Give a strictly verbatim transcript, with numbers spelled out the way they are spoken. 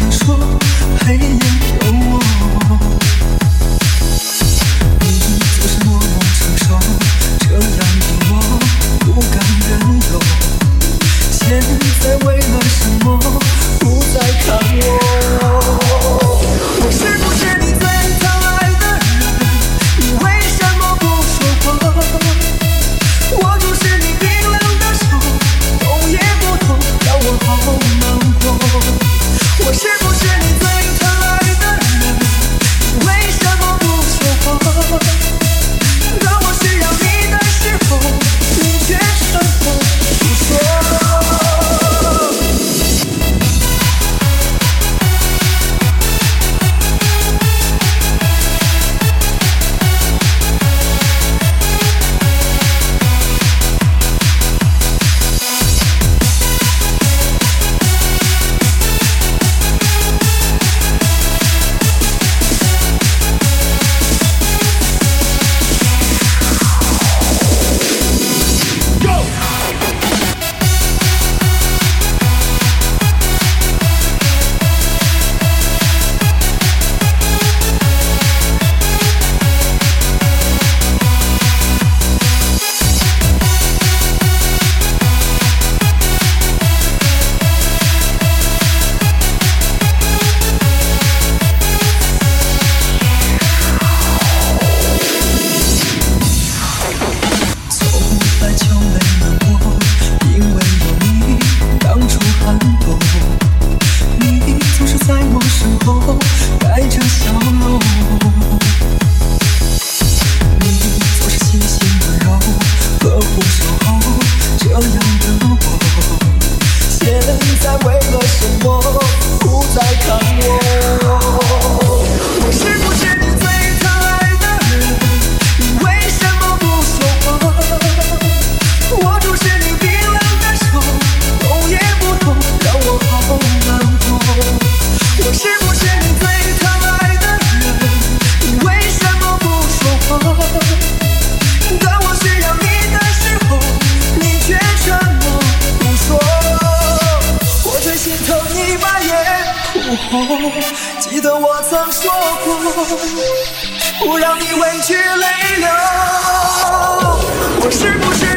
说黑夜有我，你总是默默承受，这样的我不敢忍受。现在为了什么不再看我？我是不是你最疼爱的人？你为什么不说话？握住是你冰冷的手，动也不动，让我好难过。我是不是你最疼爱的人？你为什么不说话？当我需要你的时候，你却沉默不说。记得我曾说过，不让你委屈泪流。我是不是